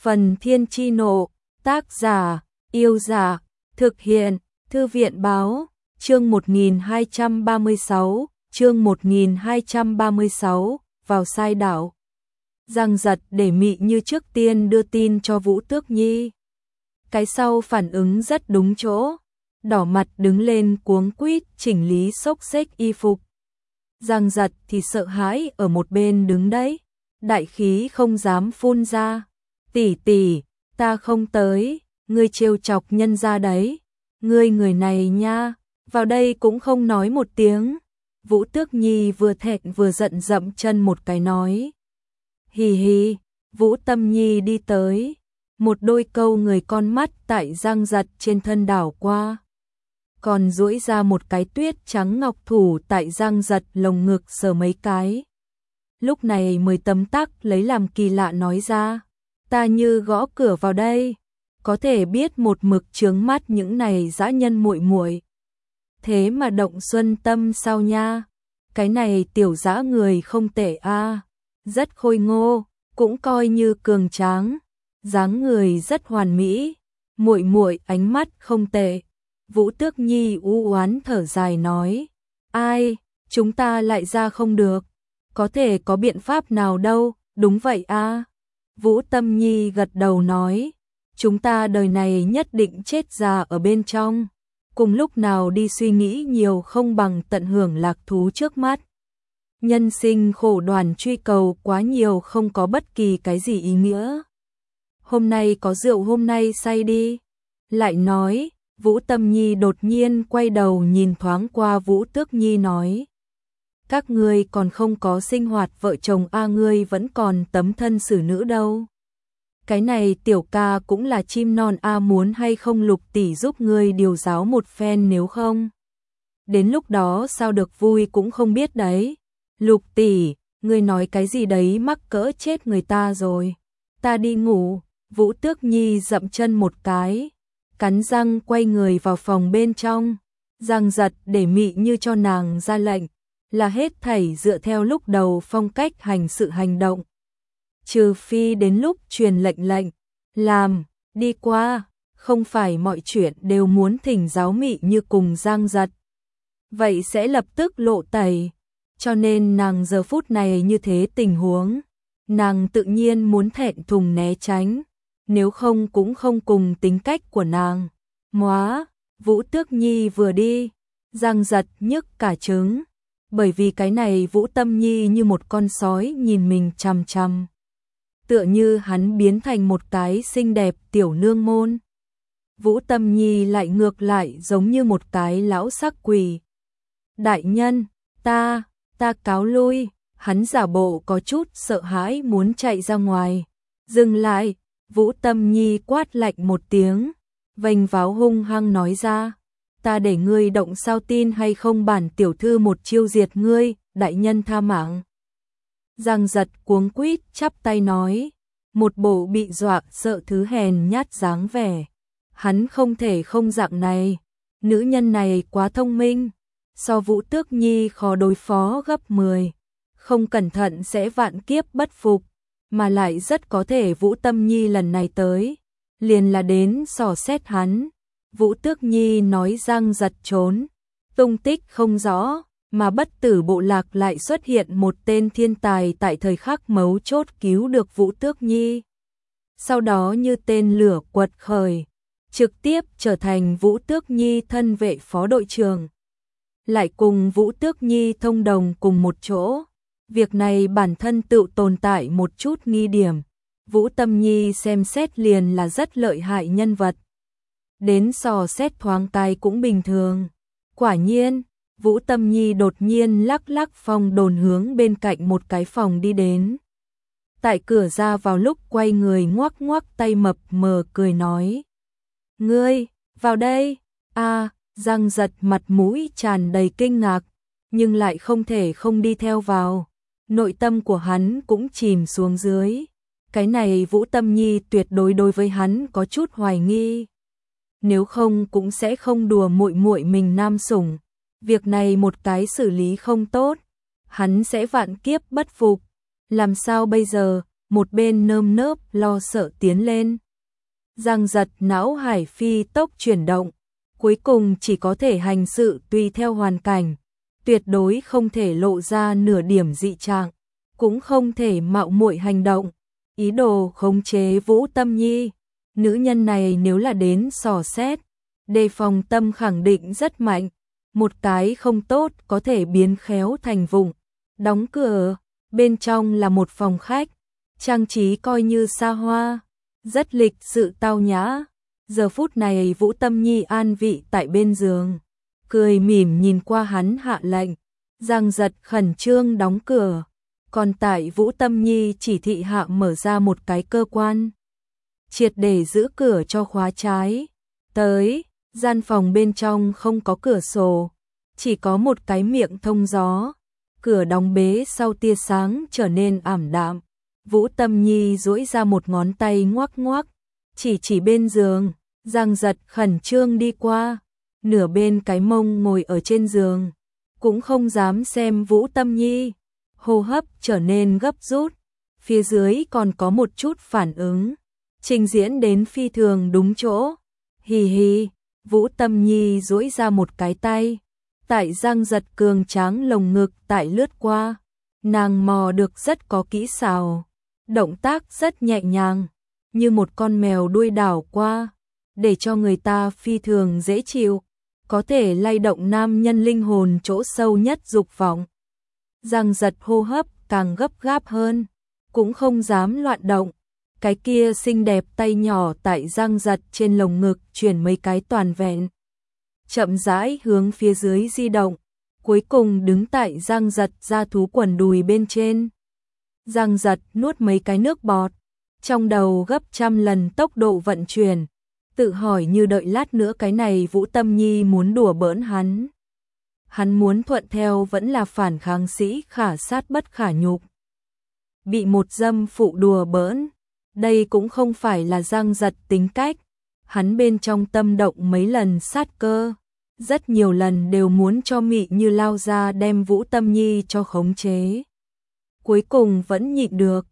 Phần Thiên Chi Nộ, tác giả, Yêu Giả, thực hiện, Thư viện Báo, chương 1236, vào sai đảo. Giang Giật để mị như trước tiên đưa tin cho Vũ Tước Nhi. Cái sau phản ứng rất đúng chỗ, đỏ mặt đứng lên cuống quýt chỉnh lý xốc xếch y phục. Giang Giật thì sợ hãi ở một bên đứng đấy, đại khí không dám phun ra. Tỷ tỷ, ta không tới, ngươi trêu chọc nhân ra đấy, ngươi người này nha, vào đây cũng không nói một tiếng. Vũ Tước Nhi vừa thẹn vừa giận dậm chân một cái nói. Hì hì, Vũ Tâm Nhi đi tới, một đôi câu người con mắt tại Giang Giật trên thân đảo qua. Còn duỗi ra một cái tuyết trắng ngọc thủ tại Giang Giật lồng ngực sờ mấy cái. Lúc này mới tấm tắc lấy làm kỳ lạ nói ra. Ta như gõ cửa vào đây, có thể biết một mực chướng mắt những này dã nhân muội muội. Thế mà động xuân tâm sao nha? Cái này tiểu dã người không tệ a, rất khôi ngô, cũng coi như cường tráng, dáng người rất hoàn mỹ, muội muội ánh mắt không tệ. Vũ Tước Nhi u oán thở dài nói, ai, chúng ta lại ra không được, có thể có biện pháp nào đâu, đúng vậy a. Vũ Tâm Nhi gật đầu nói, chúng ta đời này nhất định chết già ở bên trong, cùng lúc nào đi suy nghĩ nhiều không bằng tận hưởng lạc thú trước mắt. Nhân sinh khổ đoàn truy cầu quá nhiều không có bất kỳ cái gì ý nghĩa. Hôm nay có rượu hôm nay say đi. Lại nói, Vũ Tâm Nhi đột nhiên quay đầu nhìn thoáng qua Vũ Tước Nhi nói. Các ngươi còn không có sinh hoạt vợ chồng a, ngươi vẫn còn tấm thân xử nữ đâu. Cái này tiểu ca cũng là chim non a, muốn hay không Lục tỷ giúp ngươi điều giáo một phen, nếu không đến lúc đó sao được vui cũng không biết đấy. Lục tỷ, ngươi nói cái gì đấy, mắc cỡ chết người ta rồi. Ta đi ngủ. Vũ Tước Nhi dậm chân một cái, cắn răng quay người vào phòng bên trong. Giang Giật để mị như cho nàng ra lệnh, là hết thảy dựa theo lúc đầu phong cách hành sự hành động. Trừ phi đến lúc truyền lệnh làm, đi qua, không phải mọi chuyện đều muốn thỉnh giáo mị như cùng Giang Giật. Vậy sẽ lập tức lộ tẩy, cho nên nàng giờ phút này như thế tình huống, nàng tự nhiên muốn thẹn thùng né tránh, nếu không cũng không cùng tính cách của nàng. Móa, Vũ Tước Nhi vừa đi, Giang Giật nhức cả trứng, bởi vì cái này Vũ Tâm Nhi như một con sói nhìn mình chằm chằm. Tựa như hắn biến thành một cái xinh đẹp tiểu nương môn. Vũ Tâm Nhi lại ngược lại giống như một cái lão sắc quỷ. Đại nhân, ta cáo lui. Hắn giả bộ có chút sợ hãi muốn chạy ra ngoài. Dừng lại, Vũ Tâm Nhi quát lạnh một tiếng, vênh váo hung hăng nói ra. Ta để ngươi động sao, tin hay không bản tiểu thư một chiêu diệt ngươi, đại nhân tha mạng. Giang Giật cuống quýt chắp tay nói, một bộ bị dọa sợ thứ hèn nhát dáng vẻ. Hắn không thể không dạng này, nữ nhân này quá thông minh, so Vũ Tước Nhi khó đối phó gấp 10, không cẩn thận sẽ vạn kiếp bất phục, mà lại rất có thể Vũ Tâm Nhi lần này tới, liền là đến dò xét hắn. Vũ Tước Nhi nói Giang Giật trốn, tung tích không rõ, mà Bất Tử bộ lạc lại xuất hiện một tên thiên tài tại thời khắc mấu chốt cứu được Vũ Tước Nhi. Sau đó như tên lửa quật khởi, trực tiếp trở thành Vũ Tước Nhi thân vệ phó đội trưởng. Lại cùng Vũ Tước Nhi thông đồng cùng một chỗ. Việc này bản thân tự tồn tại một chút nghi điểm. Vũ Tâm Nhi xem xét liền là rất lợi hại nhân vật. Đến dò xét thoáng cái cũng bình thường. Quả nhiên, Vũ Tâm Nhi đột nhiên lắc lắc phong đồn hướng bên cạnh một cái phòng đi đến. Tại cửa ra vào lúc quay người ngoắc ngoắc tay mập mờ cười nói. Ngươi, vào đây. Giang Giật mặt mũi tràn đầy kinh ngạc, nhưng lại không thể không đi theo vào. Nội tâm của hắn cũng chìm xuống dưới. Cái này Vũ Tâm Nhi tuyệt đối đối với hắn có chút hoài nghi. Nếu không cũng sẽ không đùa muội muội mình nam sủng. Việc này một cái xử lý không tốt, hắn sẽ vạn kiếp bất phục. Làm sao bây giờ, một bên nơm nớp lo sợ tiến lên. Giang Giật não hải phi tốc chuyển động, cuối cùng chỉ có thể hành sự tùy theo hoàn cảnh, tuyệt đối không thể lộ ra nửa điểm dị trạng, cũng không thể mạo muội hành động, ý đồ khống chế Vũ Tâm Nhi. Nữ nhân này nếu là đến dò xét, đề phòng tâm khẳng định rất mạnh, một cái không tốt có thể biến khéo thành vụng. Đóng cửa, bên trong là một phòng khách, trang trí coi như xa hoa, rất lịch sự tao nhã. Giờ phút này Vũ Tâm Nhi an vị tại bên giường, cười mỉm nhìn qua hắn hạ lệnh. Giang Giật khẩn trương đóng cửa, còn tại Vũ Tâm Nhi chỉ thị hạ mở ra một cái cơ quan, triệt để giữ cửa cho khóa trái. Tới, gian phòng bên trong không có cửa sổ, chỉ có một cái miệng thông gió, cửa đóng bế sau tia sáng trở nên ảm đạm. Vũ Tâm Nhi duỗi ra một ngón tay ngoắc ngoắc, chỉ bên giường. Giang Giật khẩn trương đi qua, nửa bên cái mông ngồi ở trên giường, cũng không dám xem Vũ Tâm Nhi, hô hấp trở nên gấp rút, phía dưới còn có một chút phản ứng, trình diễn đến phi thường đúng chỗ. Hì hì, Vũ Tâm Nhi duỗi ra một cái tay, tại Giang Giật cường tráng lồng ngực tại lướt qua, nàng mò được rất có kỹ xảo, động tác rất nhẹ nhàng, như một con mèo đuôi đảo qua, để cho người ta phi thường dễ chịu, có thể lay động nam nhân linh hồn chỗ sâu nhất dục vọng. Giang Giật hô hấp càng gấp gáp hơn, cũng không dám loạn động, cái kia xinh đẹp tay nhỏ tại Giang Giật trên lồng ngực chuyển mấy cái toàn vẹn, chậm rãi hướng phía dưới di động, cuối cùng đứng tại Giang Giật da thú quần đùi bên trên. Giang Giật nuốt mấy cái nước bọt, trong đầu gấp trăm lần tốc độ vận chuyển, tự hỏi như đợi lát nữa cái này Vũ Tâm Nhi muốn đùa bỡn hắn. Hắn muốn thuận theo vẫn là phản kháng, sĩ khả sát bất khả nhục. Bị một dâm phụ đùa bỡn, đây cũng không phải là Giang Giật tính cách. Hắn bên trong tâm động mấy lần sát cơ, rất nhiều lần đều muốn cho Mị Như lao ra đem Vũ Tâm Nhi cho khống chế. Cuối cùng vẫn nhịn được.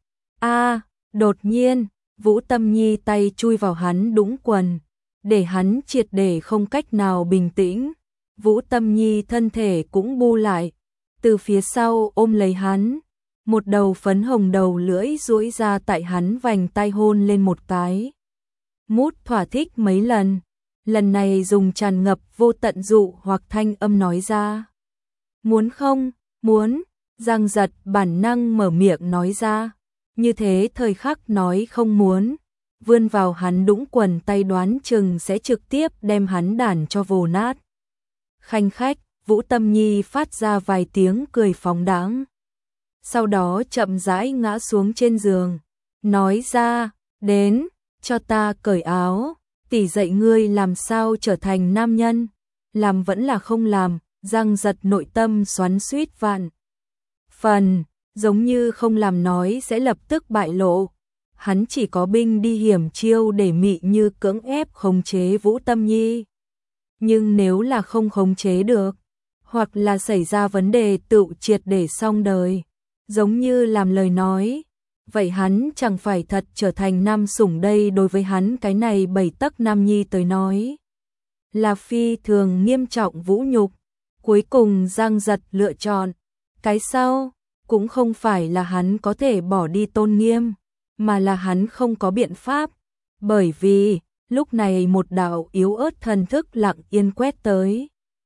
Đột nhiên, Vũ Tâm Nhi tay chui vào hắn đũng quần, để hắn triệt để không cách nào bình tĩnh. Vũ Tâm Nhi thân thể cũng bu lại, từ phía sau ôm lấy hắn, một đầu phấn hồng đầu lưỡi duỗi ra tại hắn vành tai hôn lên một cái. Mút thỏa thích mấy lần, lần này dùng tràn ngập vô tận dụ hoặc thanh âm nói ra. Muốn không? Muốn. Giang Giật bản năng mở miệng nói ra, như thế thời khắc nói không muốn, vươn vào hắn đũng quần tay đoán chừng sẽ trực tiếp đem hắn đản cho vồ nát. Khanh khách, Vũ Tâm Nhi phát ra vài tiếng cười phóng đãng, sau đó chậm rãi ngã xuống trên giường, nói ra, đến, cho ta cởi áo, tỷ dạy ngươi làm sao trở thành nam nhân, làm vẫn là không làm. Giang Giật nội tâm xoắn xuýt vạn phần, giống như không làm nói sẽ lập tức bại lộ. Hắn chỉ có binh đi hiểm chiêu để Mị Như cưỡng ép khống chế Vũ Tâm Nhi. Nhưng nếu là không khống chế được, hoặc là xảy ra vấn đề tự triệt để xong đời, giống như làm lời nói, vậy hắn chẳng phải thật trở thành nam sủng đây. Đối với hắn cái này 7 tấc nam nhi tới nói, là phi thường nghiêm trọng vũ nhục. Cuối cùng Giang Giật lựa chọn cái sau, cũng không phải là hắn có thể bỏ đi tôn nghiêm, mà là hắn không có biện pháp, bởi vì lúc này một đạo yếu ớt thần thức lặng yên quét tới,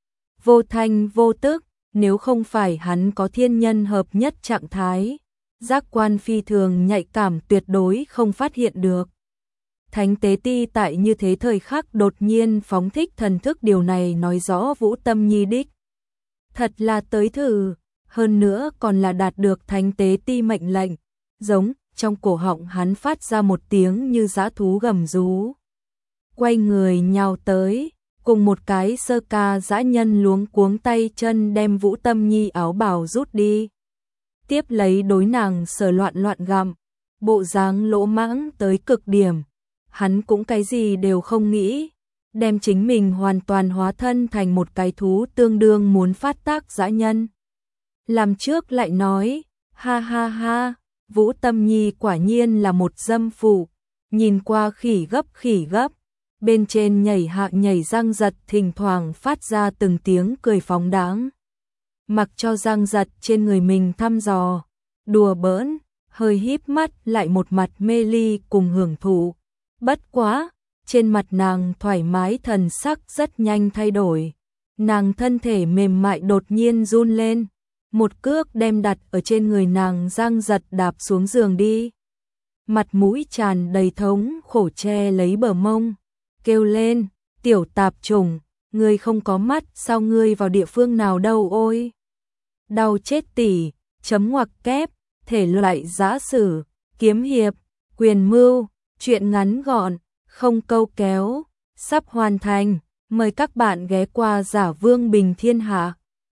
vô thanh vô tức. Nếu không phải hắn có thiên nhân hợp nhất trạng thái, giác quan phi thường nhạy cảm, tuyệt đối không phát hiện được. Thánh tế ti tại như thế thời khắc đột nhiên phóng thích thần thức, điều này nói rõ Vũ Tâm Nhi đích thật là tới thử, hơn nữa còn là đạt được thánh tế ti mệnh lệnh. Giống, trong cổ họng hắn phát ra một tiếng như dã thú gầm rú, quay người nhào tới, cùng một cái sơ ca dã nhân luống cuống tay chân đem Vũ Tâm Nhi áo bào rút đi, tiếp lấy đối nàng sờ loạn loạn gặm, bộ dáng lỗ mãng tới cực điểm. Hắn cũng cái gì đều không nghĩ, đem chính mình hoàn toàn hóa thân thành một cái thú tương đương muốn phát tác dã nhân. Làm trước lại nói, ha ha ha, Vũ Tâm Nhi quả nhiên là một dâm phụ, nhìn qua khỉ gấp, bên trên nhảy hạ nhảy Giang Giật thỉnh thoảng phát ra từng tiếng cười phóng đáng. Mặc cho Giang Giật trên người mình thăm dò, đùa bỡn, hơi híp mắt lại một mặt mê ly cùng hưởng thụ. Bất quá, trên mặt nàng thoải mái thần sắc rất nhanh thay đổi. Nàng thân thể mềm mại đột nhiên run lên, một cước đem đặt ở trên người nàng. Giang Giật đạp xuống giường đi. Mặt mũi tràn đầy thống khổ che lấy bờ mông, kêu lên, tiểu tạp chủng, ngươi không có mắt sao, ngươi vào địa phương nào đâu ôi. Đau chết tỉ, chấm ngoặc kép, thể loại giã sử, kiếm hiệp, quyền mưu, truyện ngắn gọn, không câu kéo, sắp hoàn thành. Mời các bạn ghé qua Giả Vương Bình Thiên Hạ.